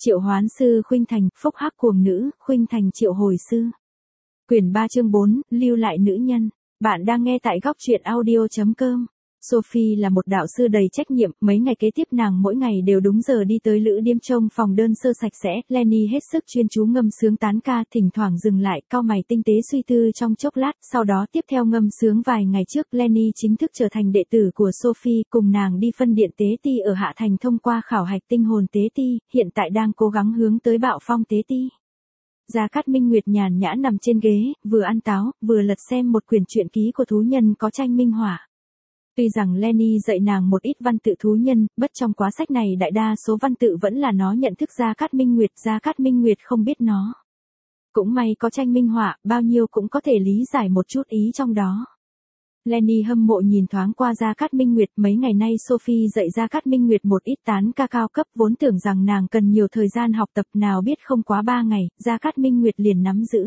Triệu hoán sư khuynh thành, phúc hắc cuồng nữ, khuynh thành triệu hồi sư. Quyển 3 chương 4, lưu lại nữ nhân. Bạn đang nghe tại góc truyện audio.com. Sophie là một đạo sư đầy trách nhiệm, mấy ngày kế tiếp nàng mỗi ngày đều đúng giờ đi tới lữ điếm trông phòng đơn sơ sạch sẽ. Lenny hết sức chuyên chú ngâm sướng tán ca, thỉnh thoảng dừng lại, cau mày tinh tế suy tư trong chốc lát, sau đó tiếp theo ngâm sướng vài ngày trước. Lenny chính thức trở thành đệ tử của Sophie, cùng nàng đi phân điện tế ti ở Hạ Thành thông qua khảo hạch tinh hồn tế ti, hiện tại đang cố gắng hướng tới bạo phong tế ti. Gia Cát Minh Nguyệt nhàn nhã nằm trên ghế, vừa ăn táo, vừa lật xem một quyển truyện ký của thú nhân có tranh minh họa. Tuy rằng Lenny dạy nàng một ít văn tự thú nhân, bất trong quá sách này đại đa số văn tự vẫn là nó nhận thức Gia Cát Minh Nguyệt không biết nó. Cũng may có tranh minh họa, bao nhiêu cũng có thể lý giải một chút ý trong đó. Lenny hâm mộ nhìn thoáng qua Gia Cát Minh Nguyệt, mấy ngày nay Sophie dạy Gia Cát Minh Nguyệt một ít tán ca cao cấp, vốn tưởng rằng nàng cần nhiều thời gian học tập, nào biết không quá 3 ngày, Gia Cát Minh Nguyệt liền nắm giữ.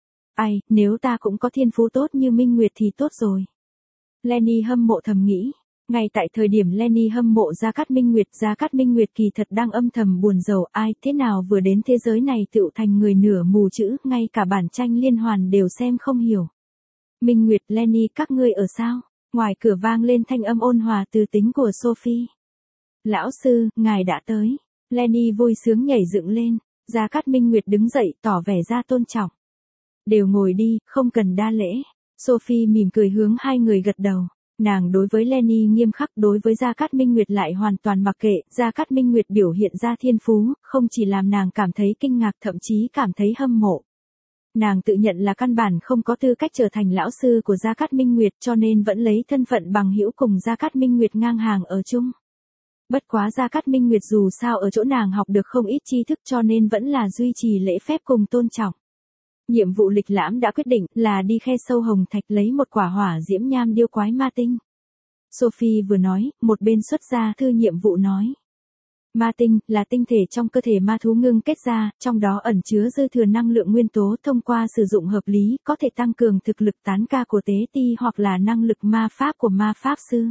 Ai, nếu ta cũng có thiên phú tốt như Minh Nguyệt thì tốt rồi. Lenny hâm mộ thầm nghĩ. Ngay tại thời điểm Lenny hâm mộ Gia Cát Minh Nguyệt kỳ thật đang âm thầm buồn rầu, ai thế nào vừa đến thế giới này tựu thành người nửa mù chữ, ngay cả bản tranh liên hoàn đều xem không hiểu. Minh Nguyệt, Lenny, các ngươi ở sao? Ngoài cửa vang lên thanh âm ôn hòa từ tính của Sophie. Lão sư, ngài đã tới. Lenny vui sướng nhảy dựng lên. Gia Cát Minh Nguyệt đứng dậy tỏ vẻ ra tôn trọng. Đều ngồi đi, không cần đa lễ. Sophie mỉm cười hướng hai người gật đầu. Nàng đối với Lenny nghiêm khắc, đối với Gia Cát Minh Nguyệt lại hoàn toàn mặc kệ. Gia Cát Minh Nguyệt biểu hiện ra thiên phú, không chỉ làm nàng cảm thấy kinh ngạc, thậm chí cảm thấy hâm mộ. Nàng tự nhận là căn bản không có tư cách trở thành lão sư của Gia Cát Minh Nguyệt, cho nên vẫn lấy thân phận bằng hữu cùng Gia Cát Minh Nguyệt ngang hàng ở chung. Bất quá Gia Cát Minh Nguyệt dù sao ở chỗ nàng học được không ít tri thức, cho nên vẫn là duy trì lễ phép cùng tôn trọng. Nhiệm vụ lịch lãm đã quyết định là đi khe sâu hồng thạch lấy một quả hỏa diễm nham điêu quái ma tinh. Sophie vừa nói, một bên xuất ra thư nhiệm vụ nói. Ma tinh là tinh thể trong cơ thể ma thú ngưng kết ra, trong đó ẩn chứa dư thừa năng lượng nguyên tố, thông qua sử dụng hợp lý có thể tăng cường thực lực tán ca của tế ti hoặc là năng lực ma pháp của ma pháp sư.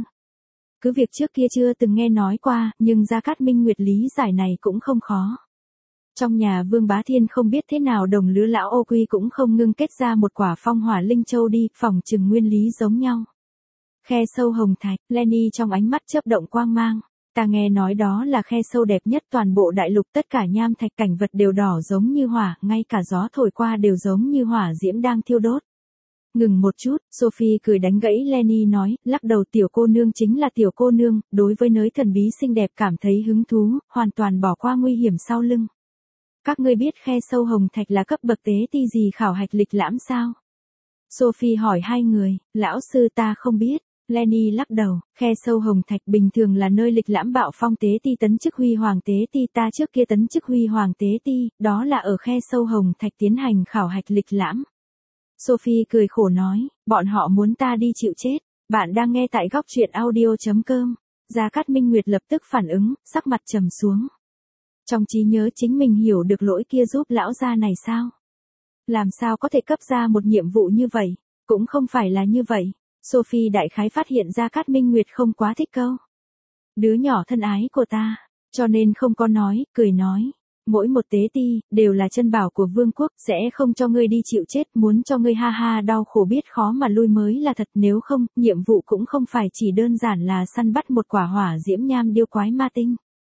Cứ việc trước kia chưa từng nghe nói qua, nhưng Gia Cát Minh Nguyệt lý giải này cũng không khó. Trong nhà Vương Bá Thiên không biết thế nào đồng lứa lão ô quy cũng không ngưng kết ra một quả phong hỏa linh châu đi, phỏng chừng nguyên lý giống nhau. Khe sâu hồng thạch, Lenny trong ánh mắt chớp động quang mang. Ta nghe nói đó là khe sâu đẹp nhất toàn bộ đại lục, tất cả nham thạch cảnh vật đều đỏ giống như hỏa, ngay cả gió thổi qua đều giống như hỏa diễm đang thiêu đốt. Ngừng một chút, Sophie cười đánh gãy Lenny nói, lắc đầu, tiểu cô nương chính là tiểu cô nương, đối với nơi thần bí xinh đẹp cảm thấy hứng thú, hoàn toàn bỏ qua nguy hiểm sau lưng. Các ngươi biết khe sâu hồng thạch là cấp bậc tế ti gì khảo hạch lịch lãm sao? Sophie hỏi hai người, lão sư ta không biết. Lenny lắc đầu, khe sâu hồng thạch bình thường là nơi lịch lãm bạo phong tế ti tấn chức huy hoàng tế ti, ta trước kia tấn chức huy hoàng tế ti, đó là ở khe sâu hồng thạch tiến hành khảo hạch lịch lãm. Sophie cười khổ nói, bọn họ muốn ta đi chịu chết. Bạn đang nghe tại góc truyện audio.com. Gia Cát Minh Nguyệt lập tức phản ứng, sắc mặt trầm xuống. Trong trí nhớ chính mình hiểu được lỗi kia giúp lão gia này sao? Làm sao có thể cấp ra một nhiệm vụ như vậy? Cũng không phải là như vậy. Sophie đại khái phát hiện ra Cát Minh Nguyệt không quá thích câu. Đứa nhỏ thân ái của ta, cho nên không có nói, cười nói. Mỗi một tế ti, đều là chân bảo của vương quốc, sẽ không cho ngươi đi chịu chết, muốn cho ngươi ha ha đau khổ biết khó mà lui mới là thật, nếu không, nhiệm vụ cũng không phải chỉ đơn giản là săn bắt một quả hỏa diễm nham điêu quái ma tinh.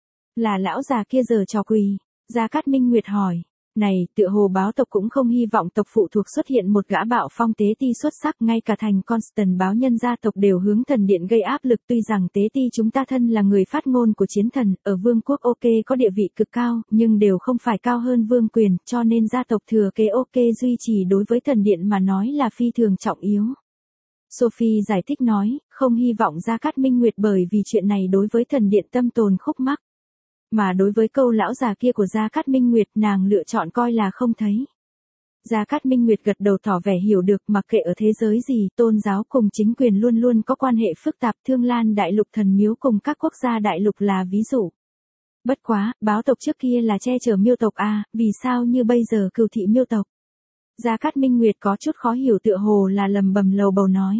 Là lão già kia giờ trò quỳ. Gia Cát Minh Nguyệt hỏi. Này, tựa hồ báo tộc cũng không hy vọng tộc phụ thuộc xuất hiện một gã bạo phong tế ti xuất sắc, ngay cả thành Constant báo nhân gia tộc đều hướng thần điện gây áp lực, tuy rằng tế ti chúng ta thân là người phát ngôn của chiến thần, ở vương quốc ok có địa vị cực cao, nhưng đều không phải cao hơn vương quyền, cho nên gia tộc thừa kế ok duy trì đối với thần điện mà nói là phi thường trọng yếu. Sophie giải thích nói, không hy vọng Gia Cát Minh Nguyệt bởi vì chuyện này đối với thần điện tâm tồn khúc mắc. Mà đối với câu lão già kia của Gia Cát Minh Nguyệt, nàng lựa chọn coi là không thấy. Gia Cát Minh Nguyệt gật đầu tỏ vẻ hiểu được, mặc kệ ở thế giới gì, tôn giáo cùng chính quyền luôn luôn có quan hệ phức tạp, Thương Lan đại lục thần miếu cùng các quốc gia đại lục là ví dụ. Bất quá, báo tộc trước kia là che chở miêu tộc à, vì sao như bây giờ cừu thị miêu tộc? Gia Cát Minh Nguyệt có chút khó hiểu, tựa hồ là lầm bầm lầu bầu nói.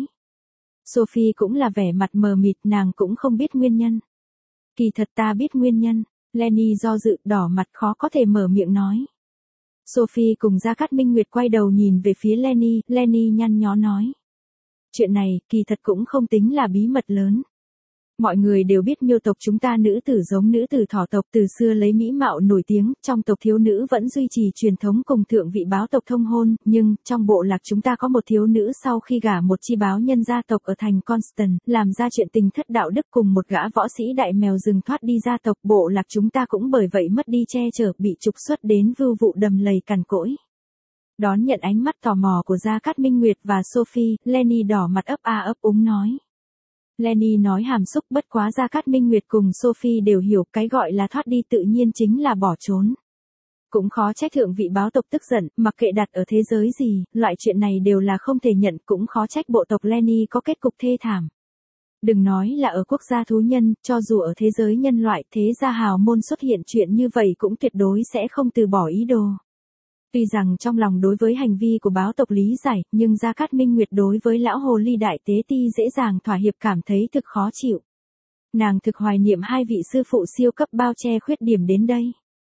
Sophie cũng là vẻ mặt mờ mịt, nàng cũng không biết nguyên nhân. Kỳ thật ta biết nguyên nhân. Lenny do dự, đỏ mặt khó có thể mở miệng nói. Sophie cùng Gia Cát Minh Nguyệt quay đầu nhìn về phía Lenny nhăn nhó nói. Chuyện này, kỳ thật cũng không tính là bí mật lớn. Mọi người đều biết miêu tộc chúng ta nữ tử giống nữ tử thỏ tộc từ xưa lấy mỹ mạo nổi tiếng, trong tộc thiếu nữ vẫn duy trì truyền thống cùng thượng vị báo tộc thông hôn, nhưng, trong bộ lạc chúng ta có một thiếu nữ sau khi gả một chi báo nhân gia tộc ở thành Constant, làm ra chuyện tình thất đạo đức cùng một gã võ sĩ đại mèo rừng thoát đi gia tộc, bộ lạc chúng ta cũng bởi vậy mất đi che chở, bị trục xuất đến vưu vụ đầm lầy cằn cỗi. Đón nhận ánh mắt tò mò của Gia Cát Minh Nguyệt và Sophie, Lenny đỏ mặt ấp a ấp úng nói. Lenny nói hàm xúc, bất quá Gia Cát Minh Nguyệt cùng Sophie đều hiểu cái gọi là thoát đi tự nhiên chính là bỏ trốn. Cũng khó trách thượng vị báo tộc tức giận, mặc kệ đặt ở thế giới gì, loại chuyện này đều là không thể nhận, cũng khó trách bộ tộc Lenny có kết cục thê thảm. Đừng nói là ở quốc gia thú nhân, cho dù ở thế giới nhân loại, thế gia hào môn xuất hiện chuyện như vậy cũng tuyệt đối sẽ không từ bỏ ý đồ. Tuy rằng trong lòng đối với hành vi của báo tộc lý giải, nhưng Gia Cát Minh Nguyệt đối với lão hồ ly đại tế ti dễ dàng thỏa hiệp cảm thấy thực khó chịu. Nàng thực hoài niệm hai vị sư phụ siêu cấp bao che khuyết điểm đến đây.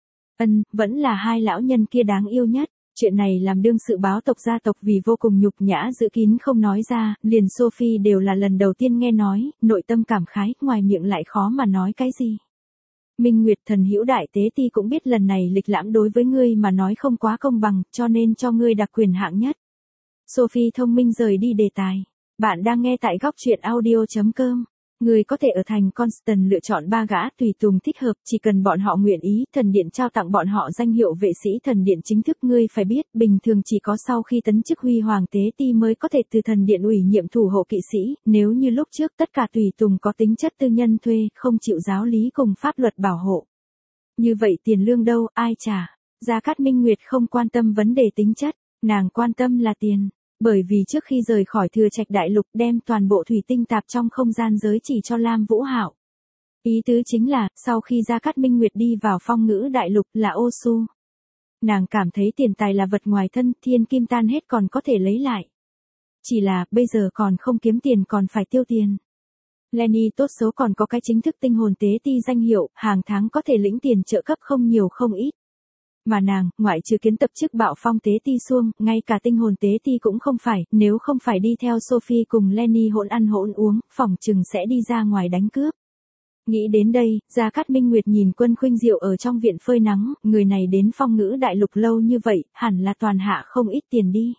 Vẫn là hai lão nhân kia đáng yêu nhất. Chuyện này làm đương sự báo tộc gia tộc vì vô cùng nhục nhã giữ kín không nói ra, liền Sophie đều là lần đầu tiên nghe nói, nội tâm cảm khái, ngoài miệng lại khó mà nói cái gì. Minh Nguyệt thần hữu đại tế ti cũng biết lần này lịch lãm đối với ngươi mà nói không quá công bằng, cho nên cho ngươi đặc quyền hạng nhất. Sophie thông minh rời đi đề tài. Bạn đang nghe tại góc truyện audio.com. Ngươi có thể ở thành Constant lựa chọn 3 gã tùy tùng thích hợp, chỉ cần bọn họ nguyện ý, thần điện trao tặng bọn họ danh hiệu vệ sĩ thần điện chính thức. Ngươi phải biết, bình thường chỉ có sau khi tấn chức huy hoàng tế ti mới có thể từ thần điện ủy nhiệm thủ hộ kỵ sĩ, nếu như lúc trước tất cả tùy tùng có tính chất tư nhân thuê, không chịu giáo lý cùng pháp luật bảo hộ. Như vậy tiền lương đâu, ai trả? Gia Cát Minh Nguyệt không quan tâm vấn đề tính chất, nàng quan tâm là tiền. Bởi vì trước khi rời khỏi Thừa Trạch Đại Lục đem toàn bộ thủy tinh tạp trong không gian giới chỉ cho Lam Vũ Hạo. Ý tứ chính là, sau khi Gia Cát Minh Nguyệt đi vào Phong Ngữ Đại Lục là ô su. Nàng cảm thấy tiền tài là vật ngoài thân, thiên kim tan hết còn có thể lấy lại. Chỉ là, bây giờ còn không kiếm tiền còn phải tiêu tiền. Lenny tốt xấu còn có cái chính thức tinh hồn tế ti danh hiệu, hàng tháng có thể lĩnh tiền trợ cấp không nhiều không ít. Mà nàng, ngoại trừ kiến tập chức bạo phong tế ti xuông, ngay cả tinh hồn tế ti cũng không phải, nếu không phải đi theo Sophie cùng Lenny hỗn ăn hỗn uống, phỏng chừng sẽ đi ra ngoài đánh cướp. Nghĩ đến đây, Gia Cát Minh Nguyệt nhìn Quân Khuynh Diệu ở trong viện phơi nắng, người này đến Phong Ngữ Đại Lục lâu như vậy, hẳn là toàn hạ không ít tiền đi.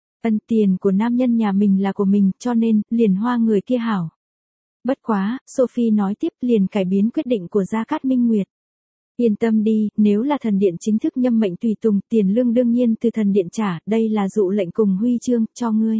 Tiền của nam nhân nhà mình là của mình, cho nên, liền hoa người kia hảo. Bất quá, Sophie nói tiếp liền cải biến quyết định của Gia Cát Minh Nguyệt. Yên tâm đi, nếu là thần điện chính thức nhâm mệnh tùy tùng, tiền lương đương nhiên từ thần điện trả, đây là dụ lệnh cùng huy chương, cho ngươi.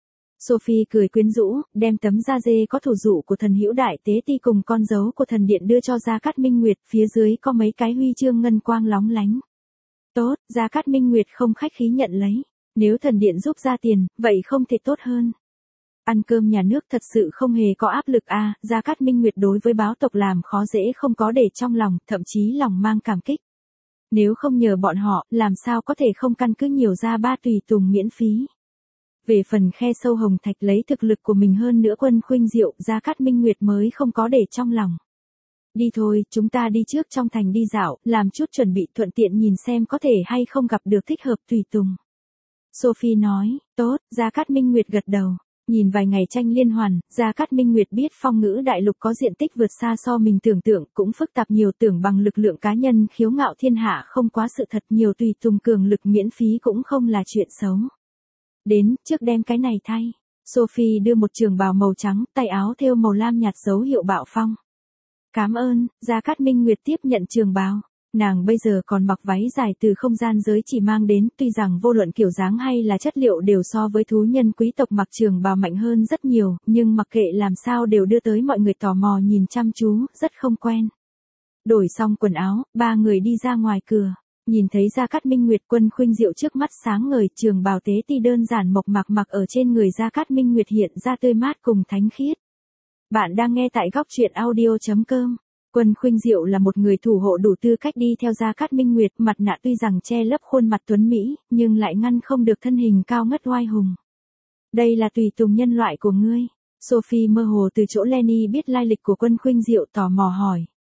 Sophie cười quyến rũ, đem tấm da dê có thủ dụ của thần hữu đại tế ti cùng con dấu của thần điện đưa cho Gia Cát Minh Nguyệt, phía dưới có mấy cái huy chương ngân quang lóng lánh. Tốt, Gia Cát Minh Nguyệt không khách khí nhận lấy. Nếu thần điện giúp ra tiền, vậy không thể tốt hơn. Ăn cơm nhà nước thật sự không hề có áp lực Gia Cát Minh Nguyệt đối với báo tộc làm khó dễ không có để trong lòng, thậm chí lòng mang cảm kích. Nếu không nhờ bọn họ, làm sao có thể không căn cứ nhiều ra 3 tùy tùng miễn phí. Về phần khe sâu hồng thạch lấy thực lực của mình hơn nữa Quân Khuynh Diệu, Gia Cát Minh Nguyệt mới không có để trong lòng. Đi thôi, chúng ta đi trước trong thành đi dạo, làm chút chuẩn bị thuận tiện nhìn xem có thể hay không gặp được thích hợp tùy tùng. Sophie nói, tốt, Gia Cát Minh Nguyệt gật đầu. Nhìn vài ngày tranh liên hoàn, Gia Cát Minh Nguyệt biết Phong Ngữ Đại Lục có diện tích vượt xa so mình tưởng tượng, cũng phức tạp nhiều, tưởng bằng lực lượng cá nhân khiếu ngạo thiên hạ không quá sự thật, nhiều tùy tùng cường lực miễn phí cũng không là chuyện xấu. Đến, trước đem cái này thay. Sophie đưa một trường bào màu trắng, tay áo thêu màu lam nhạt dấu hiệu bạo phong. Cảm ơn, Gia Cát Minh Nguyệt tiếp nhận trường bào. Nàng bây giờ còn mặc váy dài từ không gian giới chỉ mang đến, tuy rằng vô luận kiểu dáng hay là chất liệu đều so với thú nhân quý tộc mặc trường bào mạnh hơn rất nhiều, nhưng mặc kệ làm sao đều đưa tới mọi người tò mò nhìn chăm chú, rất không quen. Đổi xong quần áo, 3 người đi ra ngoài cửa, nhìn thấy Gia Cát Minh Nguyệt, Quân Khuynh Diệu trước mắt sáng ngời, trường bào tế ti đơn giản mộc mạc mặc ở trên người Gia Cát Minh Nguyệt hiện ra tươi mát cùng thánh khiết. Bạn đang nghe tại góc truyện audio.com. Quân Khuynh Diệu là một người thủ hộ đủ tư cách đi theo Gia Cát Minh Nguyệt, mặt nạ tuy rằng che lấp khuôn mặt tuấn Mỹ, nhưng lại ngăn không được thân hình cao ngất oai hùng. Đây là tùy tùng nhân loại của ngươi. Sophie mơ hồ từ chỗ Lenny biết lai lịch của Quân Khuynh Diệu tò mò hỏi.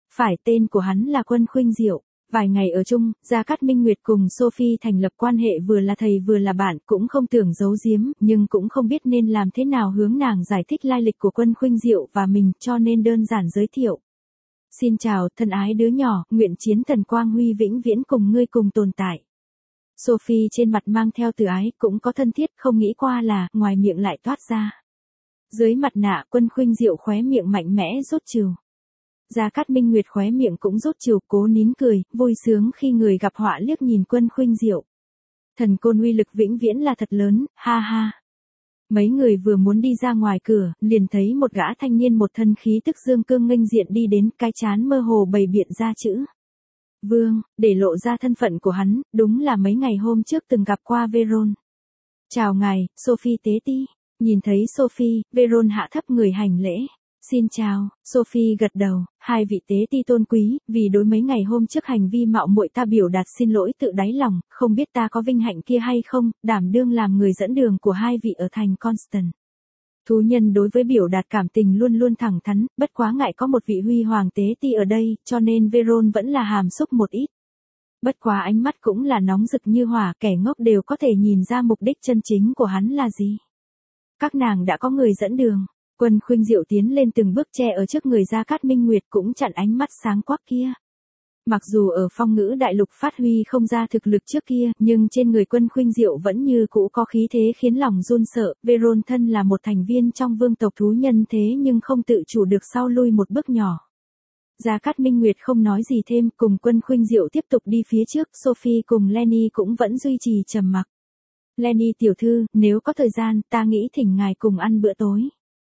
Phải, tên của hắn là Quân Khuynh Diệu. Vài ngày ở chung, Gia Cát Minh Nguyệt cùng Sophie thành lập quan hệ vừa là thầy vừa là bạn, cũng không tưởng giấu giếm, nhưng cũng không biết nên làm thế nào hướng nàng giải thích lai lịch của Quân Khuynh Diệu và mình, cho nên đơn giản giới thiệu. Xin chào, thân ái đứa nhỏ, nguyện chiến thần quang huy vĩnh viễn cùng ngươi cùng tồn tại. Sophie trên mặt mang theo từ ái, cũng có thân thiết, không nghĩ qua là, ngoài miệng lại toát ra. Dưới mặt nạ, Quân Khuynh Diệu khóe miệng mạnh mẽ rút trừ. Gia Cát Minh Nguyệt khóe miệng cũng rút trừ, cố nín cười, vui sướng khi người gặp họa liếc nhìn Quân Khuynh Diệu. Thần côn uy lực vĩnh viễn là thật lớn, ha ha. Mấy người vừa muốn đi ra ngoài cửa, liền thấy một gã thanh niên một thân khí tức dương cương nghênh diện đi đến, cái trán mơ hồ bày biện ra chữ Vương, để lộ ra thân phận của hắn, đúng là mấy ngày hôm trước từng gặp qua Veron. Chào ngài, Sophie tế ti. Nhìn thấy Sophie, Veron hạ thấp người hành lễ. Xin chào, Sophie gật đầu, hai vị tế ti tôn quý, vì đối mấy ngày hôm trước hành vi mạo muội ta biểu đạt xin lỗi tự đáy lòng, không biết ta có vinh hạnh kia hay không, đảm đương làm người dẫn đường của hai vị ở thành Constant. Thú nhân đối với biểu đạt cảm tình luôn luôn thẳng thắn, bất quá ngại có một vị huy hoàng tế ti ở đây, cho nên Veron vẫn là hàm xúc một ít. Bất quá ánh mắt cũng là nóng rực như hỏa, kẻ ngốc đều có thể nhìn ra mục đích chân chính của hắn là gì. Các nàng đã có người dẫn đường. Quân Khuynh Diệu tiến lên từng bước che ở trước người Gia Cát Minh Nguyệt, cũng chặn ánh mắt sáng quắc kia. Mặc dù ở Phong Ngữ Đại Lục phát huy không ra thực lực trước kia, nhưng trên người Quân Khuynh Diệu vẫn như cũ có khí thế khiến lòng run sợ. Veron thân là một thành viên trong vương tộc thú nhân thế nhưng không tự chủ được sau lui một bước nhỏ. Gia Cát Minh Nguyệt không nói gì thêm, cùng Quân Khuynh Diệu tiếp tục đi phía trước. Sophie cùng Lenny cũng vẫn duy trì trầm mặc. Lenny tiểu thư, nếu có thời gian, ta nghĩ thỉnh ngài cùng ăn bữa tối.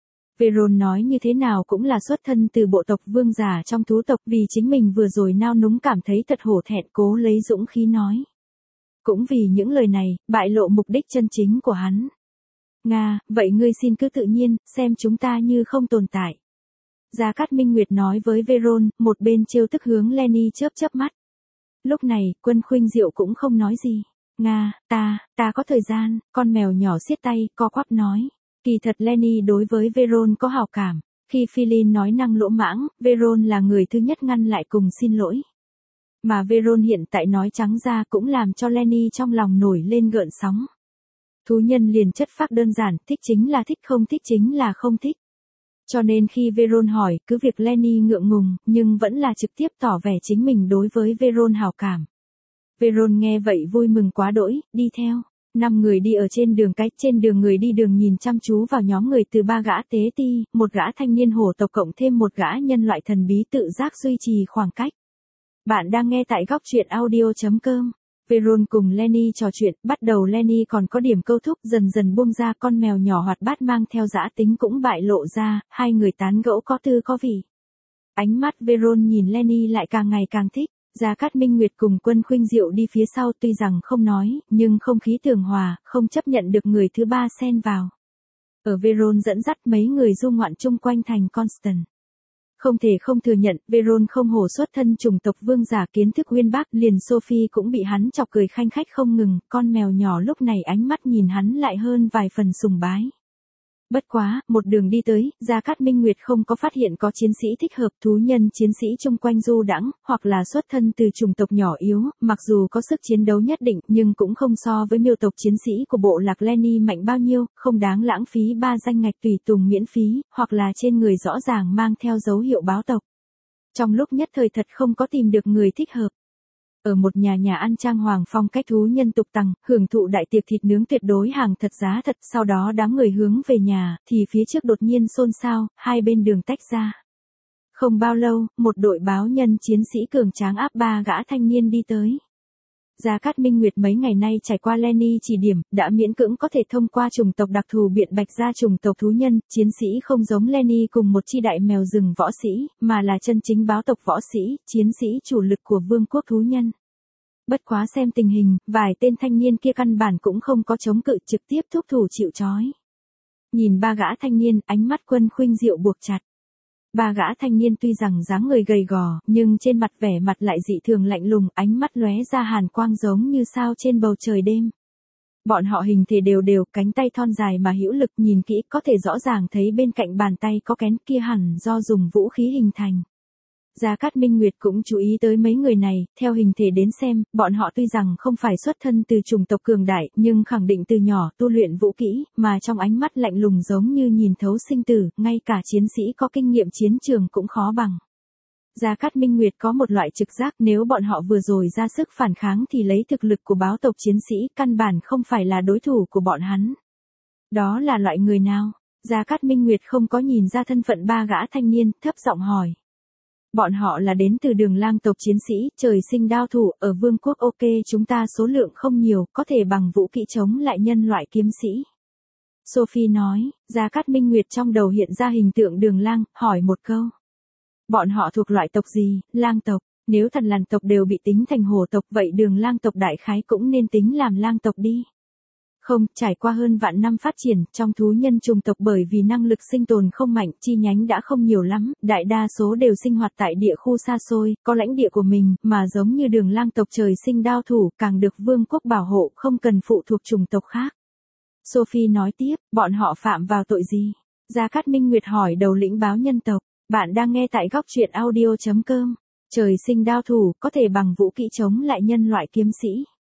Veron nói như thế nào cũng là xuất thân từ bộ tộc vương giả trong thú tộc, vì chính mình vừa rồi nao núng cảm thấy thật hổ thẹn, cố lấy dũng khí nói. Cũng vì những lời này, bại lộ mục đích chân chính của hắn. Nga, vậy ngươi xin cứ tự nhiên, xem chúng ta như không tồn tại. Gia Cát Minh Nguyệt nói với Veron, một bên trêu tức hướng Lenny chớp chớp mắt. Lúc này, Quân Khuynh Diệu cũng không nói gì. Nga, ta có thời gian, con mèo nhỏ siết tay, co quắp nói. Kỳ thật Lenny đối với Veron có hảo cảm. Khi Philin nói năng lỗ mãng, Veron là người thứ nhất ngăn lại cùng xin lỗi. Mà Veron hiện tại nói trắng ra cũng làm cho Lenny trong lòng nổi lên gợn sóng. Thú nhân liền chất phác đơn giản, thích chính là thích, không thích chính là không thích. Cho nên khi Veron hỏi, cứ việc Lenny ngượng ngùng, nhưng vẫn là trực tiếp tỏ vẻ chính mình đối với Veron hảo cảm. Veron nghe vậy vui mừng quá đỗi, đi theo. 5 người đi ở trên đường cái, trên đường người đi đường nhìn chăm chú vào nhóm người từ 3 gã tế ti, một gã thanh niên hổ tộc cộng thêm một gã nhân loại thần bí tự giác duy trì khoảng cách. Bạn đang nghe tại góc truyện audio.com. Veron cùng Lenny trò chuyện, bắt đầu Lenny còn có điểm câu thúc, dần dần buông ra, con mèo nhỏ hoạt bát mang theo dã tính cũng bại lộ ra, hai người tán gẫu có tư có vị. Ánh mắt Veron nhìn Lenny lại càng ngày càng thích. Gia Cát Minh Nguyệt cùng Quân Khuynh Diệu đi phía sau, tuy rằng không nói, nhưng không khí tường hòa, không chấp nhận được người thứ ba xen vào. Ở Veron dẫn dắt mấy người du ngoạn chung quanh thành Constant. Không thể không thừa nhận, Veron không hổ xuất thân chủng tộc vương giả, kiến thức uyên bác, liền Sophie cũng bị hắn chọc cười khanh khách không ngừng, con mèo nhỏ lúc này ánh mắt nhìn hắn lại hơn vài phần sùng bái. Bất quá, một đường đi tới, Gia Cát Minh Nguyệt không có phát hiện có chiến sĩ thích hợp, thú nhân chiến sĩ chung quanh du đãng, hoặc là xuất thân từ chủng tộc nhỏ yếu, mặc dù có sức chiến đấu nhất định, nhưng cũng không so với miêu tộc chiến sĩ của bộ lạc Lenny mạnh bao nhiêu, không đáng lãng phí 3 danh ngạch tùy tùng miễn phí, hoặc là trên người rõ ràng mang theo dấu hiệu báo tộc. Trong lúc nhất thời thật không có tìm được người thích hợp. Ở một nhà ăn trang hoàng phong cách thú nhân tục tằng, hưởng thụ đại tiệc thịt nướng tuyệt đối hàng thật giá thật, sau đó đám người hướng về nhà, thì phía trước đột nhiên xôn xao, hai bên đường tách ra. Không bao lâu, một đội báo nhân chiến sĩ cường tráng áp 3 gã thanh niên đi tới. Gia Cát Minh Nguyệt mấy ngày nay trải qua Lenny chỉ điểm, đã miễn cưỡng có thể thông qua chủng tộc đặc thù biện bạch ra chủng tộc thú nhân, chiến sĩ không giống Lenny cùng một chi đại mèo rừng võ sĩ, mà là chân chính báo tộc võ sĩ, chiến sĩ chủ lực của vương quốc thú nhân. Bất quá xem tình hình, vài tên thanh niên kia căn bản cũng không có chống cự, trực tiếp thúc thủ chịu trói. Nhìn 3 gã thanh niên, ánh mắt Quân Khuynh Diệu buộc chặt. 3 gã thanh niên tuy rằng dáng người gầy gò, nhưng trên mặt vẻ mặt lại dị thường lạnh lùng, ánh mắt lóe ra hàn quang giống như sao trên bầu trời đêm. Bọn họ hình thể đều đều, cánh tay thon dài mà hữu lực, nhìn kỹ có thể rõ ràng thấy bên cạnh bàn tay có kén, kia hẳn do dùng vũ khí hình thành. Gia Cát Minh Nguyệt cũng chú ý tới mấy người này, theo hình thể đến xem, bọn họ tuy rằng không phải xuất thân từ chủng tộc cường đại, nhưng khẳng định từ nhỏ tu luyện vũ kỹ, mà trong ánh mắt lạnh lùng giống như nhìn thấu sinh tử, ngay cả chiến sĩ có kinh nghiệm chiến trường cũng khó bằng. Gia Cát Minh Nguyệt có một loại trực giác, nếu bọn họ vừa rồi ra sức phản kháng thì lấy thực lực của báo tộc chiến sĩ căn bản không phải là đối thủ của bọn hắn. Đó là loại người nào? Gia Cát Minh Nguyệt không có nhìn ra thân phận ba gã thanh niên, thấp giọng hỏi. Bọn họ là đến từ Đường Lang tộc chiến sĩ, trời sinh đao thủ, ở vương quốc OK chúng ta số lượng không nhiều, có thể bằng vũ kỹ chống lại nhân loại kiếm sĩ. Sophie nói, Gia Cát Minh Nguyệt trong đầu hiện ra hình tượng Đường Lang, hỏi một câu. Bọn họ thuộc loại tộc gì? Lang tộc. Nếu thần lằn tộc đều bị tính thành hổ tộc vậy Đường Lang tộc đại khái cũng nên tính làm lang tộc đi. Không, trải qua hơn vạn năm phát triển, trong thú nhân chủng tộc bởi vì năng lực sinh tồn không mạnh, chi nhánh đã không nhiều lắm, đại đa số đều sinh hoạt tại địa khu xa xôi, có lãnh địa của mình, mà giống như Đường Lang tộc trời sinh đao thủ, càng được vương quốc bảo hộ, không cần phụ thuộc chủng tộc khác. Sophie nói tiếp, bọn họ phạm vào tội gì? Gia Cát Minh Nguyệt hỏi đầu lĩnh báo nhân tộc. Bạn đang nghe tại góc truyện audio.com. Trời sinh đao thủ, có thể bằng vũ kỹ chống lại nhân loại kiếm sĩ.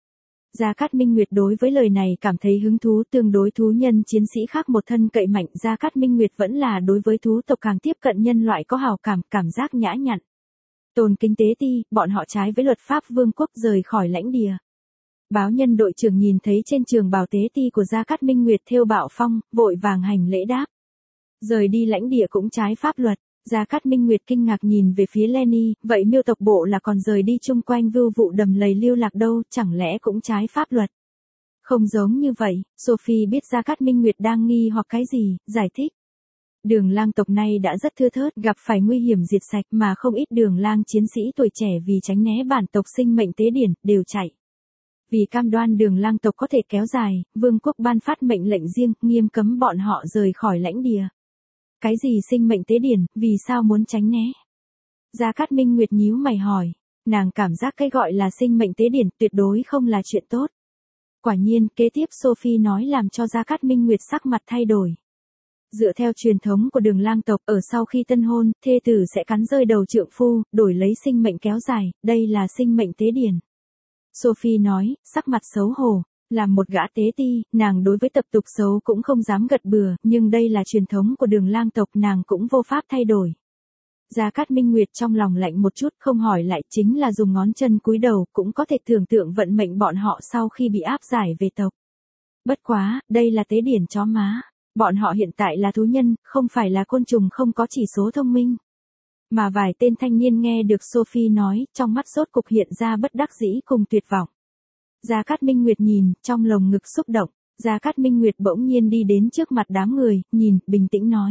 Gia Cát Minh Nguyệt đối với lời này cảm thấy hứng thú, tương đối thú nhân chiến sĩ khác một thân cậy mạnh. Gia Cát Minh Nguyệt vẫn là đối với thú tộc càng tiếp cận nhân loại có hào cảm, cảm giác nhã nhặn. Tôn kính tế ti, bọn họ trái với luật pháp vương quốc rời khỏi lãnh địa. Báo nhân đội trưởng nhìn thấy trên trường bào tế ti của Gia Cát Minh Nguyệt thêu bạo phong, vội vàng hành lễ đáp. Rời đi lãnh địa cũng trái pháp luật. Gia Cát Minh Nguyệt kinh ngạc nhìn về phía Lenny, vậy Miêu tộc bộ là còn rời đi chung quanh vưu vụ đầm lầy lưu lạc đâu, chẳng lẽ cũng trái pháp luật? Không giống như vậy, Sophie biết Gia Cát Minh Nguyệt đang nghi hoặc cái gì, giải thích. Đường Lang tộc này đã rất thưa thớt, gặp phải nguy hiểm diệt sạch mà không ít Đường Lang chiến sĩ tuổi trẻ vì tránh né bản tộc sinh mệnh tế điển, đều chạy. Vì cam đoan Đường Lang tộc có thể kéo dài, vương quốc ban phát mệnh lệnh riêng, nghiêm cấm bọn họ rời khỏi lãnh địa. Cái gì sinh mệnh tế điển, vì sao muốn tránh né? Gia Cát Minh Nguyệt nhíu mày hỏi. Nàng cảm giác cái gọi là sinh mệnh tế điển tuyệt đối không là chuyện tốt. Quả nhiên, kế tiếp Sophie nói làm cho Gia Cát Minh Nguyệt sắc mặt thay đổi. Dựa theo truyền thống của Đường Lang tộc, ở sau khi tân hôn, thê tử sẽ cắn rơi đầu trượng phu, đổi lấy sinh mệnh kéo dài, đây là sinh mệnh tế điển. Sophie nói, sắc mặt xấu hổ. Làm một gã tế ti, nàng đối với tập tục xấu cũng không dám gật bừa, nhưng đây là truyền thống của Đường Lang tộc, nàng cũng vô pháp thay đổi. Gia Cát Minh Nguyệt trong lòng lạnh một chút, không hỏi lại, chính là dùng ngón chân cúi đầu, cũng có thể tưởng tượng vận mệnh bọn họ sau khi bị áp giải về tộc. Bất quá, đây là tế điển chó má. Bọn họ hiện tại là thú nhân, không phải là côn trùng không có chỉ số thông minh. Mà vài tên thanh niên nghe được Sophie nói, trong mắt rốt cục hiện ra bất đắc dĩ cùng tuyệt vọng. Gia Cát Minh Nguyệt nhìn, trong lồng ngực xúc động, Gia Cát Minh Nguyệt bỗng nhiên đi đến trước mặt đám người, nhìn, bình tĩnh nói.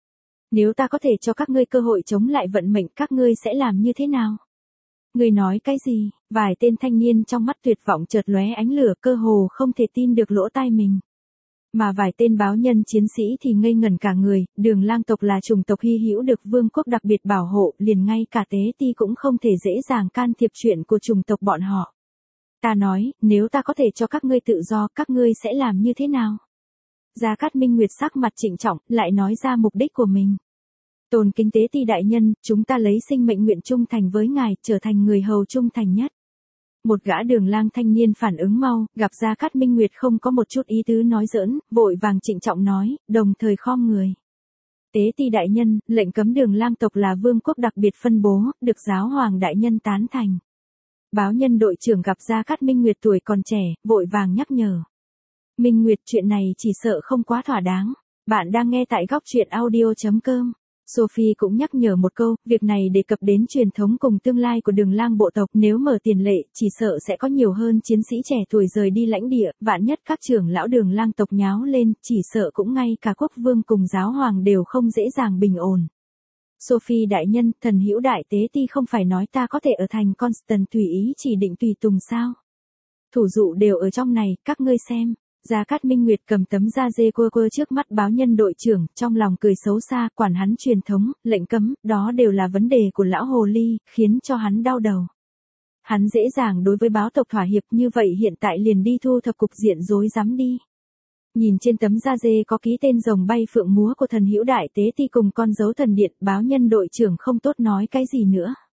Nếu ta có thể cho các ngươi cơ hội chống lại vận mệnh, các ngươi sẽ làm như thế nào? Ngươi nói cái gì? Vài tên thanh niên trong mắt tuyệt vọng chợt lóe ánh lửa, cơ hồ không thể tin được lỗ tai mình. Mà vài tên báo nhân chiến sĩ thì ngây ngẩn cả người, Đường Lang tộc là chủng tộc hy hữu được vương quốc đặc biệt bảo hộ, liền ngay cả tế ti cũng không thể dễ dàng can thiệp chuyện của chủng tộc bọn họ. Ta nói, nếu ta có thể cho các ngươi tự do, các ngươi sẽ làm như thế nào? Gia Cát Minh Nguyệt sắc mặt trịnh trọng, lại nói ra mục đích của mình. Tôn kính tế ti đại nhân, chúng ta lấy sinh mệnh nguyện trung thành với ngài, trở thành người hầu trung thành nhất. Một gã Đường Lang thanh niên phản ứng mau, gặp Gia Cát Minh Nguyệt không có một chút ý tứ nói giỡn, vội vàng trịnh trọng nói, đồng thời khom người. Tế ti đại nhân, lệnh cấm Đường Lang tộc là vương quốc đặc biệt phân bố, được giáo hoàng đại nhân tán thành. Báo nhân đội trưởng gặp Gia Cát Minh Nguyệt tuổi còn trẻ, vội vàng nhắc nhở. Minh Nguyệt, chuyện này chỉ sợ không quá thỏa đáng. Bạn đang nghe tại góc truyện audio.com. Sophie cũng nhắc nhở một câu, việc này đề cập đến truyền thống cùng tương lai của Đường Lang bộ tộc, nếu mở tiền lệ, chỉ sợ sẽ có nhiều hơn chiến sĩ trẻ tuổi rời đi lãnh địa, vạn nhất các trưởng lão Đường Lang tộc nháo lên, chỉ sợ cũng ngay cả quốc vương cùng giáo hoàng đều không dễ dàng bình ổn. Sophie đại nhân, thần hữu đại tế ti không phải nói ta có thể ở thành Constant tùy ý chỉ định tùy tùng sao? Thủ dụ đều ở trong này, các ngươi xem. Gia Cát Minh Nguyệt cầm tấm da dê quơ trước mắt báo nhân đội trưởng, trong lòng cười xấu xa, quản hắn truyền thống, lệnh cấm, đó đều là vấn đề của lão hồ ly, khiến cho hắn đau đầu. Hắn dễ dàng đối với báo tộc thỏa hiệp, như vậy hiện tại liền đi thu thập cục diện rối rắm đi. Nhìn trên tấm da dê có ký tên rồng bay phượng múa của thần hữu đại tế ti cùng con dấu thần điện, báo nhân đội trưởng không tốt nói cái gì nữa.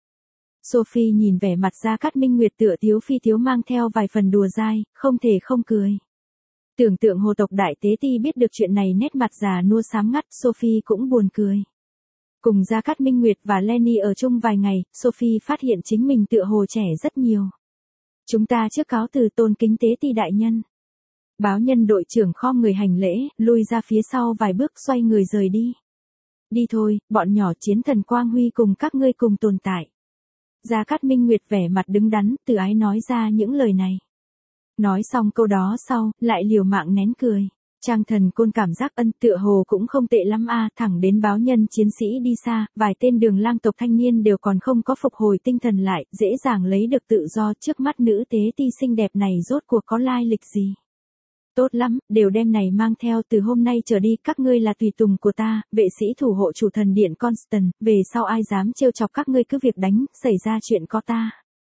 Sophie nhìn vẻ mặt Gia Cát Minh Nguyệt tựa thiếu phi thiếu mang theo vài phần đùa dai, không thể không cười. Tưởng tượng hồ tộc đại tế ti biết được chuyện này nét mặt già nua xám ngắt, Sophie cũng buồn cười. Cùng Gia Cát Minh Nguyệt và Lenny ở chung vài ngày, Sophie phát hiện chính mình tựa hồ trẻ rất nhiều. Chúng ta trước cáo từ tôn kính tế ti đại nhân. Báo nhân đội trưởng khom người hành lễ, lui ra phía sau vài bước xoay người rời đi. Đi thôi, bọn nhỏ, chiến thần Quang Huy cùng các ngươi cùng tồn tại. Gia Cát Minh Nguyệt vẻ mặt đứng đắn, từ ái nói ra những lời này. Nói xong câu đó sau, lại liều mạng nén cười. Trang thần côn cảm giác ân tựa hồ cũng không tệ lắm a, thẳng đến báo nhân chiến sĩ đi xa, vài tên đường lang tộc thanh niên đều còn không có phục hồi tinh thần lại, dễ dàng lấy được tự do trước mắt nữ tế ti xinh đẹp này rốt cuộc có lai lịch gì. Tốt lắm, đều đem này mang theo, từ hôm nay trở đi các ngươi là tùy tùng của ta, vệ sĩ thủ hộ chủ thần điện Constant, về sau ai dám trêu chọc các ngươi cứ việc đánh, xảy ra chuyện có ta.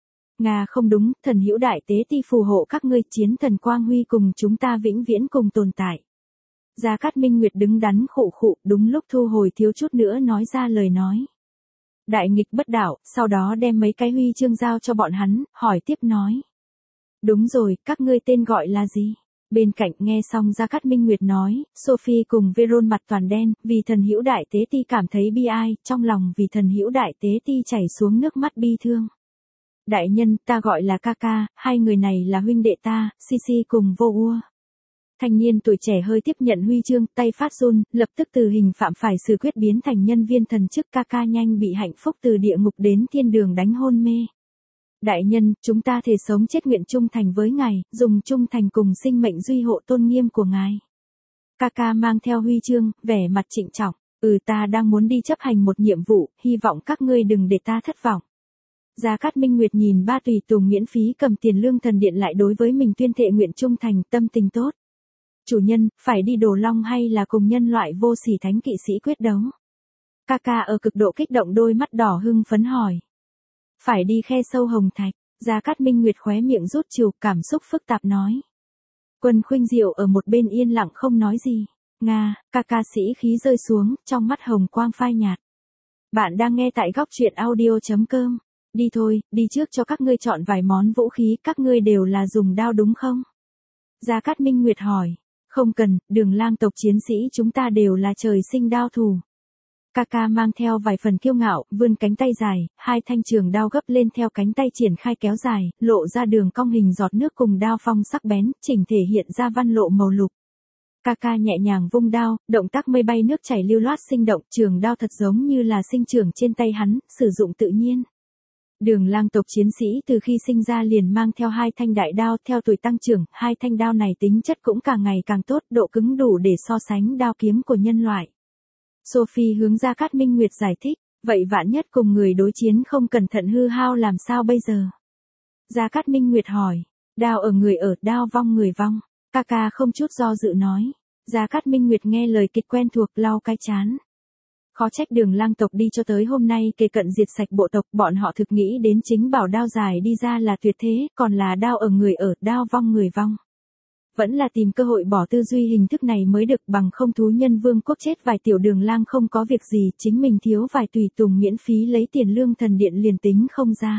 Nga không đúng, thần hữu đại tế ti phù hộ các ngươi, chiến thần Quang Huy cùng chúng ta vĩnh viễn cùng tồn tại. Gia Cát Minh Nguyệt đứng đắn khụ khụ, đúng lúc thu hồi thiếu chút nữa nói ra lời nói. Đại nghịch bất đạo, sau đó đem mấy cái huy chương giao cho bọn hắn, hỏi tiếp nói. Đúng rồi, các ngươi tên gọi là gì? Bên cạnh nghe xong Gia Cát Minh Nguyệt nói, Sophie cùng Veron mặt toàn đen, vì thần hữu đại tế ti cảm thấy bi ai, trong lòng vì thần hữu đại tế ti chảy xuống nước mắt bi thương. Đại nhân, ta gọi là Kaka, hai người này là huynh đệ ta, Sisi cùng Vô Ua. Thanh niên tuổi trẻ hơi tiếp nhận huy chương, tay phát run, lập tức từ hình phạm phải xử quyết biến thành nhân viên thần chức. Kaka nhanh bị hạnh phúc từ địa ngục đến thiên đường đánh hôn mê. Đại nhân, chúng ta thề sống chết nguyện trung thành với ngài, dùng trung thành cùng sinh mệnh duy hộ tôn nghiêm của ngài. Kaka mang theo huy chương, vẻ mặt trịnh trọng, ta đang muốn đi chấp hành một nhiệm vụ, hy vọng các ngươi đừng để ta thất vọng. Gia Cát Minh Nguyệt nhìn ba tùy tùng miễn phí cầm tiền lương thần điện lại đối với mình tuyên thệ nguyện trung thành, tâm tình tốt. Chủ nhân, phải đi Đồ Long hay là cùng nhân loại vô sỉ thánh kỵ sĩ quyết đấu? Kaka ở cực độ kích động, đôi mắt đỏ hưng phấn hỏi. Phải đi khe sâu hồng thạch. Gia Cát Minh Nguyệt khóe miệng rút chiều, cảm xúc phức tạp nói. Quân Khuynh Diệu ở một bên yên lặng không nói gì. Nga, Kaka sĩ khí rơi xuống, trong mắt hồng quang phai nhạt. Bạn đang nghe tại góc truyện audio.com. Đi thôi, đi trước cho các ngươi chọn vài món vũ khí, các ngươi đều là dùng đao đúng không? Gia Cát Minh Nguyệt hỏi. Không cần, đường lang tộc chiến sĩ chúng ta đều là trời sinh đao thủ. Kaka mang theo vài phần kiêu ngạo, vươn cánh tay dài, hai thanh trường đao gấp lên theo cánh tay triển khai kéo dài, lộ ra đường cong hình giọt nước cùng đao phong sắc bén, chỉnh thể hiện ra văn lộ màu lục. Kaka nhẹ nhàng vung đao, động tác mây bay nước chảy lưu loát sinh động, trường đao thật giống như là sinh trưởng trên tay hắn, sử dụng tự nhiên. Đường lang tộc chiến sĩ từ khi sinh ra liền mang theo hai thanh đại đao, theo tuổi tăng trưởng, hai thanh đao này tính chất cũng càng ngày càng tốt, độ cứng đủ để so sánh đao kiếm của nhân loại. Sophie hướng Gia Cát Minh Nguyệt giải thích, vậy vạn nhất cùng người đối chiến không cẩn thận hư hao làm sao bây giờ? Gia Cát Minh Nguyệt hỏi, đao ở người ở, đao vong người vong. Kaka không chút do dự nói. Gia Cát Minh Nguyệt nghe lời kịch quen thuộc, lau cái chán. Khó trách đường lang tộc đi cho tới hôm nay kề cận diệt sạch bộ tộc, bọn họ thực nghĩ đến chính bảo đao dài đi ra là tuyệt thế, còn là đao ở người ở, đao vong người vong. Vẫn là tìm cơ hội bỏ tư duy hình thức này mới được, bằng không thú nhân vương quốc chết vài tiểu đường lang không có việc gì, chính mình thiếu vài tùy tùng miễn phí lấy tiền lương thần điện liền tính không ra.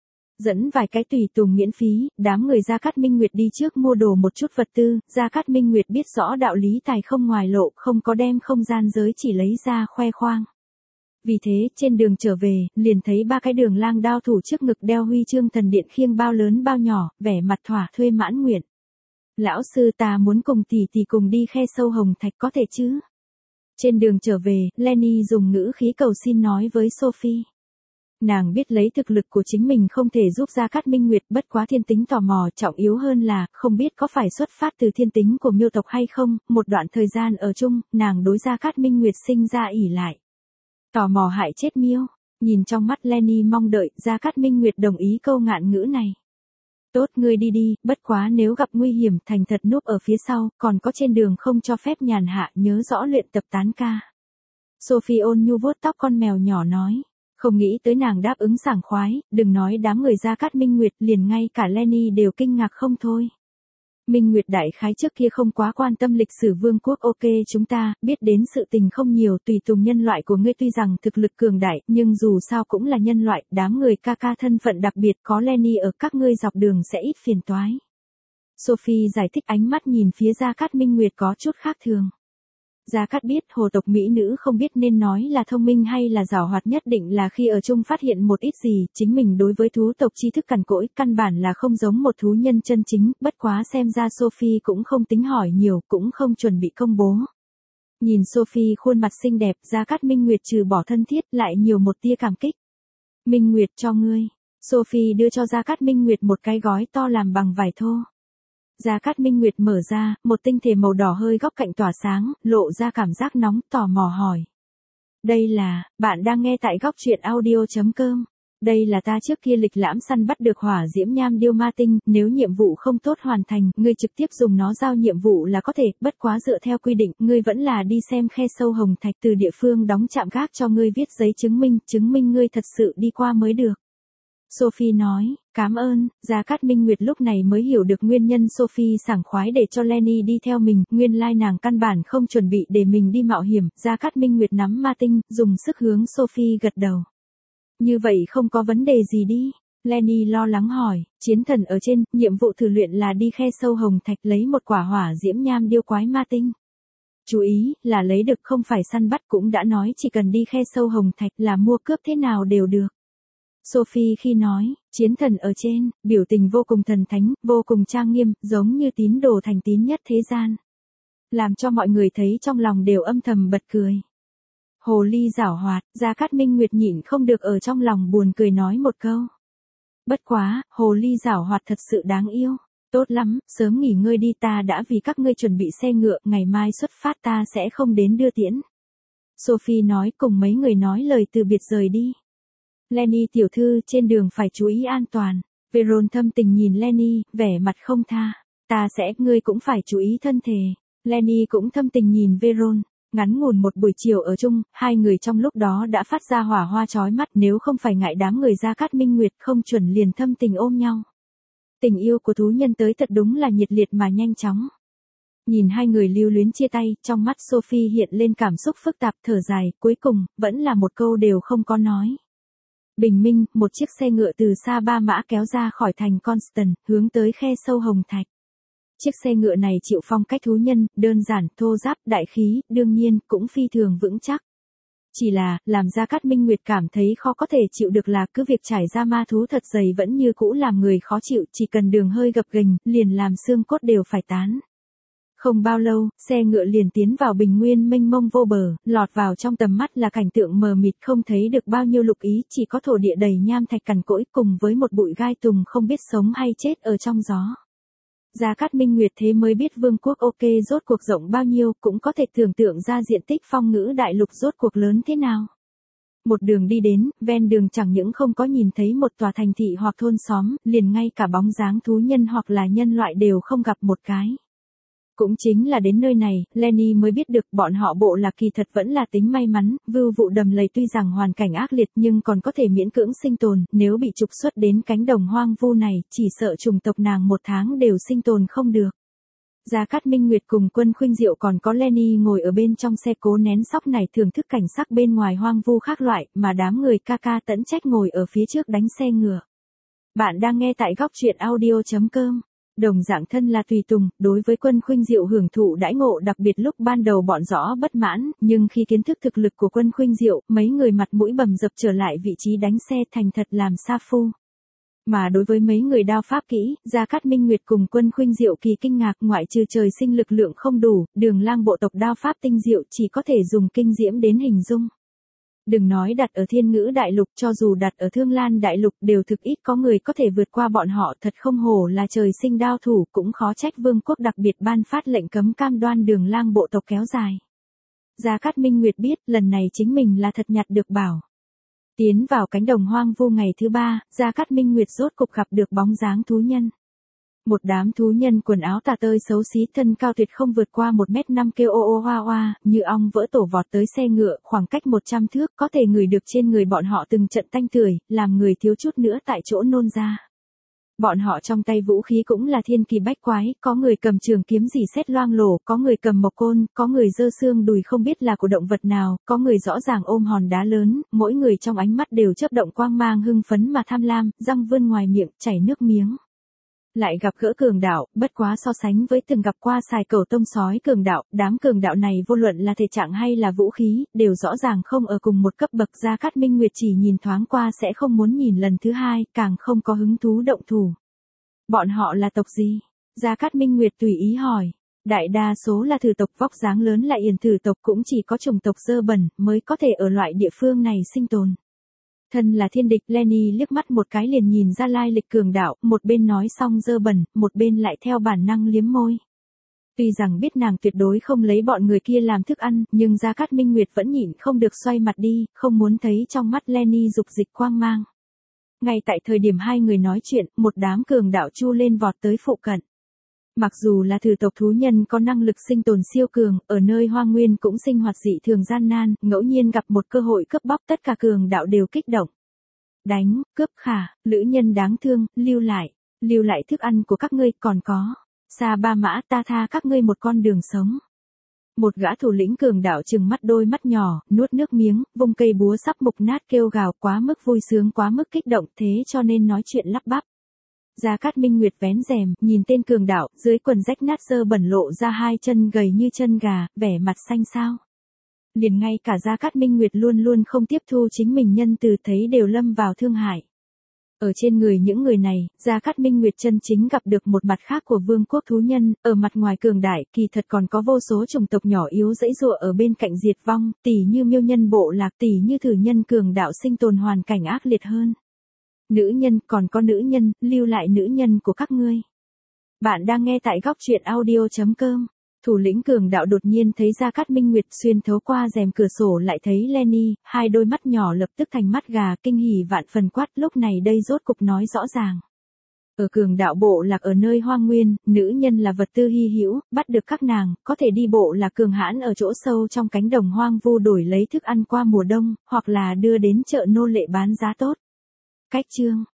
Dẫn vài cái tùy tùng miễn phí, đám người Gia Cát Minh Nguyệt đi trước mua đồ một chút vật tư, Gia Cát Minh Nguyệt biết rõ đạo lý tài không ngoài lộ, không có đem không gian giới chỉ lấy ra khoe khoang. Vì thế, trên đường trở về, liền thấy ba cái đường lang đao thủ trước ngực đeo huy chương thần điện khiêng bao lớn bao nhỏ, vẻ mặt thỏa thuê mãn nguyện. Lão sư, ta muốn cùng tỷ tỷ cùng đi khe sâu hồng thạch có thể chứ? Trên đường trở về, Lenny dùng ngữ khí cầu xin nói với Sophie. Nàng biết lấy thực lực của chính mình không thể giúp Gia Cát Minh Nguyệt, bất quá thiên tính tò mò, trọng yếu hơn là, không biết có phải xuất phát từ thiên tính của miêu tộc hay không, một đoạn thời gian ở chung, nàng đối Gia Cát Minh Nguyệt sinh ra ỷ lại. Tò mò hại chết miêu, nhìn trong mắt Lenny mong đợi, Gia Cát Minh Nguyệt đồng ý câu ngạn ngữ này. Tốt, ngươi đi đi, bất quá nếu gặp nguy hiểm thành thật núp ở phía sau, còn có trên đường không cho phép nhàn hạ, nhớ rõ luyện tập tán ca. Sophie ôn nhu vuốt tóc con mèo nhỏ nói. Không nghĩ tới nàng đáp ứng sảng khoái, đừng nói đám người Gia Cát Minh Nguyệt, liền ngay cả Lenny đều kinh ngạc không thôi. Minh Nguyệt đại khái trước kia không quá quan tâm lịch sử vương quốc, ok chúng ta biết đến sự tình không nhiều, tùy tùng nhân loại của ngươi tuy rằng thực lực cường đại, nhưng dù sao cũng là nhân loại, đám người ca ca thân phận đặc biệt có Lenny ở các ngươi dọc đường sẽ ít phiền toái. Sophie giải thích, ánh mắt nhìn phía Gia Cát Minh Nguyệt có chút khác thường. Gia Cát biết hồ tộc mỹ nữ không biết nên nói là thông minh hay là giàu hoạt, nhất định là khi ở chung phát hiện một ít gì, chính mình đối với thú tộc tri thức cằn cỗi, căn bản là không giống một thú nhân chân chính, bất quá xem ra Sophie cũng không tính hỏi nhiều, cũng không chuẩn bị công bố. Nhìn Sophie khuôn mặt xinh đẹp, Gia Cát Minh Nguyệt trừ bỏ thân thiết lại nhiều một tia cảm kích. Minh Nguyệt cho ngươi. Sophie đưa cho Gia Cát Minh Nguyệt một cái gói to làm bằng vải thô. Gia Cát Minh Nguyệt mở ra, một tinh thể màu đỏ hơi góc cạnh tỏa sáng, lộ ra cảm giác nóng, tò mò hỏi. Đây là, bạn đang nghe tại góc truyện audio.com. Đây là ta trước kia lịch lãm săn bắt được hỏa diễm nham điêu ma tinh, nếu nhiệm vụ không tốt hoàn thành, ngươi trực tiếp dùng nó giao nhiệm vụ là có thể, bất quá dựa theo quy định, ngươi vẫn là đi xem khe sâu hồng thạch, từ địa phương đóng trạm gác cho ngươi viết giấy chứng minh ngươi thật sự đi qua mới được. Sophie nói, cảm ơn. Gia Cát Minh Nguyệt lúc này mới hiểu được nguyên nhân Sophie sảng khoái để cho Lenny đi theo mình, nguyên lai nàng căn bản không chuẩn bị để mình đi mạo hiểm. Gia Cát Minh Nguyệt nắm ma tinh, dùng sức hướng Sophie gật đầu. Như vậy không có vấn đề gì đi. Lenny lo lắng hỏi, chiến thần ở trên, nhiệm vụ thử luyện là đi khe sâu hồng thạch lấy một quả hỏa diễm nham điêu quái ma tinh. Chú ý, là lấy được không phải săn bắt, cũng đã nói chỉ cần đi khe sâu hồng thạch là mua cướp thế nào đều được. Sophie khi nói, chiến thần ở trên, biểu tình vô cùng thần thánh, vô cùng trang nghiêm, giống như tín đồ thành tín nhất thế gian. Làm cho mọi người thấy trong lòng đều âm thầm bật cười. Hồ ly giảo hoạt, Gia Cát Minh Nguyệt nhịn không được ở trong lòng buồn cười nói một câu. Bất quá, hồ ly giảo hoạt thật sự đáng yêu. Tốt lắm, sớm nghỉ ngơi đi, ta đã vì các ngươi chuẩn bị xe ngựa, ngày mai xuất phát ta sẽ không đến đưa tiễn. Sophie nói cùng mấy người nói lời từ biệt rời đi. Lenny tiểu thư trên đường phải chú ý an toàn. Veron thâm tình nhìn Lenny, vẻ mặt không tha. Ta sẽ, ngươi cũng phải chú ý thân thể. Lenny cũng thâm tình nhìn Veron. Ngắn ngủn một buổi chiều ở chung, hai người trong lúc đó đã phát ra hỏa hoa chói mắt, nếu không phải ngại đám người Gia Cát Minh Nguyệt không chuẩn liền thâm tình ôm nhau. Tình yêu của thú nhân tới thật đúng là nhiệt liệt mà nhanh chóng. Nhìn hai người lưu luyến chia tay, trong mắt Sophie hiện lên cảm xúc phức tạp, thở dài, cuối cùng, vẫn là một câu đều không có nói. Bình minh, một chiếc xe ngựa từ xa ba mã kéo ra khỏi thành Constant, hướng tới khe sâu hồng thạch. Chiếc xe ngựa này chịu phong cách thú nhân, đơn giản, thô ráp, đại khí, đương nhiên, cũng phi thường vững chắc. Chỉ là, làm Gia Cát Minh Nguyệt cảm thấy khó có thể chịu được là cứ việc trải ra ma thú thật dày vẫn như cũ làm người khó chịu, chỉ cần đường hơi gập ghềnh, liền làm xương cốt đều phải tán. Không bao lâu, xe ngựa liền tiến vào bình nguyên mênh mông vô bờ, lọt vào trong tầm mắt là cảnh tượng mờ mịt không thấy được bao nhiêu lục ý, chỉ có thổ địa đầy nham thạch cằn cỗi cùng với một bụi gai tùng không biết sống hay chết ở trong gió. Gia Cát Minh Nguyệt thế mới biết vương quốc ok rốt cuộc rộng bao nhiêu, cũng có thể tưởng tượng ra diện tích phong ngữ đại lục rốt cuộc lớn thế nào. Một đường đi đến, ven đường chẳng những không có nhìn thấy một tòa thành thị hoặc thôn xóm, liền ngay cả bóng dáng thú nhân hoặc là nhân loại đều không gặp một cái. Cũng chính là đến nơi này, Lenny mới biết được bọn họ bộ lạc kỳ thật vẫn là tính may mắn, vưu vụ đầm lầy tuy rằng hoàn cảnh ác liệt nhưng còn có thể miễn cưỡng sinh tồn, nếu bị trục xuất đến cánh đồng hoang vu này, chỉ sợ chủng tộc nàng một tháng đều sinh tồn không được. Gia Cát Minh Nguyệt cùng Quân Khuynh Diệu còn có Lenny ngồi ở bên trong xe cố nén sóc này thưởng thức cảnh sắc bên ngoài hoang vu khác loại, mà đám người ca ca tẫn trách ngồi ở phía trước đánh xe ngựa. Bạn đang nghe tại góc truyện audio.com. Đồng dạng thân là tùy tùng, đối với Quân Khuynh Diệu hưởng thụ đãi ngộ đặc biệt lúc ban đầu bọn rõ bất mãn, nhưng khi kiến thức thực lực của Quân Khuynh Diệu, mấy người mặt mũi bầm dập trở lại vị trí đánh xe thành thật làm sa phu. Mà đối với mấy người đao pháp kỹ, Gia Cát Minh Nguyệt cùng Quân Khuynh Diệu kỳ kinh ngạc, ngoại trừ trời sinh lực lượng không đủ, Đường Lang bộ tộc đao pháp tinh diệu chỉ có thể dùng kinh diễm đến hình dung. Đừng nói đặt ở Thiên Ngữ Đại Lục, cho dù đặt ở Thương Lan Đại Lục đều thực ít có người có thể vượt qua bọn họ, thật không hổ là trời sinh đao thủ, cũng khó trách vương quốc đặc biệt ban phát lệnh cấm cam đoan Đường Lang bộ tộc kéo dài. Gia Cát Minh Nguyệt biết, lần này chính mình là thật nhặt được bảo. Tiến vào cánh đồng hoang vu ngày thứ 3, Gia Cát Minh Nguyệt rốt cục gặp được bóng dáng thú nhân. Một đám thú nhân quần áo tả tơi xấu xí, thân cao tuyệt không vượt qua 1m5 kêu ô ô hoa hoa, như ong vỡ tổ vọt tới xe ngựa, khoảng cách 100 thước, có thể ngửi được trên người bọn họ từng trận tanh tưởi, làm người thiếu chút nữa tại chỗ nôn ra. Bọn họ trong tay vũ khí cũng là thiên kỳ bách quái, có người cầm trường kiếm rỉ sét loang lổ, có người cầm mộc côn, có người giơ xương đùi không biết là của động vật nào, có người rõ ràng ôm hòn đá lớn, mỗi người trong ánh mắt đều chớp động quang mang hưng phấn mà tham lam, răng vươn ngoài miệng, chảy nước miếng. Lại gặp gỡ cường đạo, bất quá so sánh với từng gặp qua xài cẩu tông sói cường đạo, đám cường đạo này vô luận là thể trạng hay là vũ khí, đều rõ ràng không ở cùng một cấp bậc. Gia Cát Minh Nguyệt chỉ nhìn thoáng qua sẽ không muốn nhìn lần thứ hai, càng không có hứng thú động thủ. Bọn họ là tộc gì? Gia Cát Minh Nguyệt tùy ý hỏi. Đại đa số là thử tộc, vóc dáng lớn là yển thử tộc, cũng chỉ có chủng tộc dơ bẩn mới có thể ở loại địa phương này sinh tồn. Thân là thiên địch, Lenny liếc mắt một cái liền nhìn ra lai lịch cường đạo, một bên nói xong dơ bẩn, một bên lại theo bản năng liếm môi. Tuy rằng biết nàng tuyệt đối không lấy bọn người kia làm thức ăn, nhưng Gia Cát Minh Nguyệt vẫn nhịn không được xoay mặt đi, không muốn thấy trong mắt Lenny dục dịch quang mang. Ngay tại thời điểm hai người nói chuyện, một đám cường đạo chu lên vọt tới phụ cận. Mặc dù là thử tộc thú nhân có năng lực sinh tồn siêu cường, ở nơi hoang nguyên cũng sinh hoạt dị thường gian nan, ngẫu nhiên gặp một cơ hội cướp bóc tất cả cường đạo đều kích động. Đánh, cướp khả, lữ nhân đáng thương, lưu lại thức ăn của các ngươi, còn có. Sa Ba Mã, ta tha các ngươi một con đường sống. Một gã thủ lĩnh cường đạo trừng mắt đôi mắt nhỏ, nuốt nước miếng, vung cây búa sắp mục nát kêu gào, quá mức vui sướng, quá mức kích động, thế cho nên nói chuyện lắp bắp. Gia Cát Minh Nguyệt vén rèm, nhìn tên cường đạo, dưới quần rách nát dơ bẩn lộ ra hai chân gầy như chân gà, vẻ mặt xanh xao. Liền ngay cả Gia Cát Minh Nguyệt luôn luôn không tiếp thu chính mình nhân từ thấy đều lâm vào thương hại. Ở trên người những người này, Gia Cát Minh Nguyệt chân chính gặp được một mặt khác của vương quốc thú nhân, ở mặt ngoài cường đại, kỳ thật còn có vô số chủng tộc nhỏ yếu dãy dụa ở bên cạnh diệt vong, tỉ như miêu nhân bộ lạc, tỉ như thử nhân cường đạo sinh tồn hoàn cảnh ác liệt hơn. Nữ nhân, còn có nữ nhân, lưu lại nữ nhân của các ngươi. Bạn đang nghe tại góc truyện audio.com. Thủ lĩnh cường đạo đột nhiên thấy Gia Cát Minh Nguyệt xuyên thấu qua rèm cửa sổ lại thấy Lenny, hai đôi mắt nhỏ lập tức thành mắt gà, kinh hỉ vạn phần quát, lúc này đây rốt cục nói rõ ràng. Ở cường đạo bộ lạc ở nơi hoang nguyên, nữ nhân là vật tư hy hữu, bắt được các nàng, có thể đi bộ là cường hãn ở chỗ sâu trong cánh đồng hoang vu đổi lấy thức ăn qua mùa đông, hoặc là đưa đến chợ nô lệ bán giá tốt. Cách chương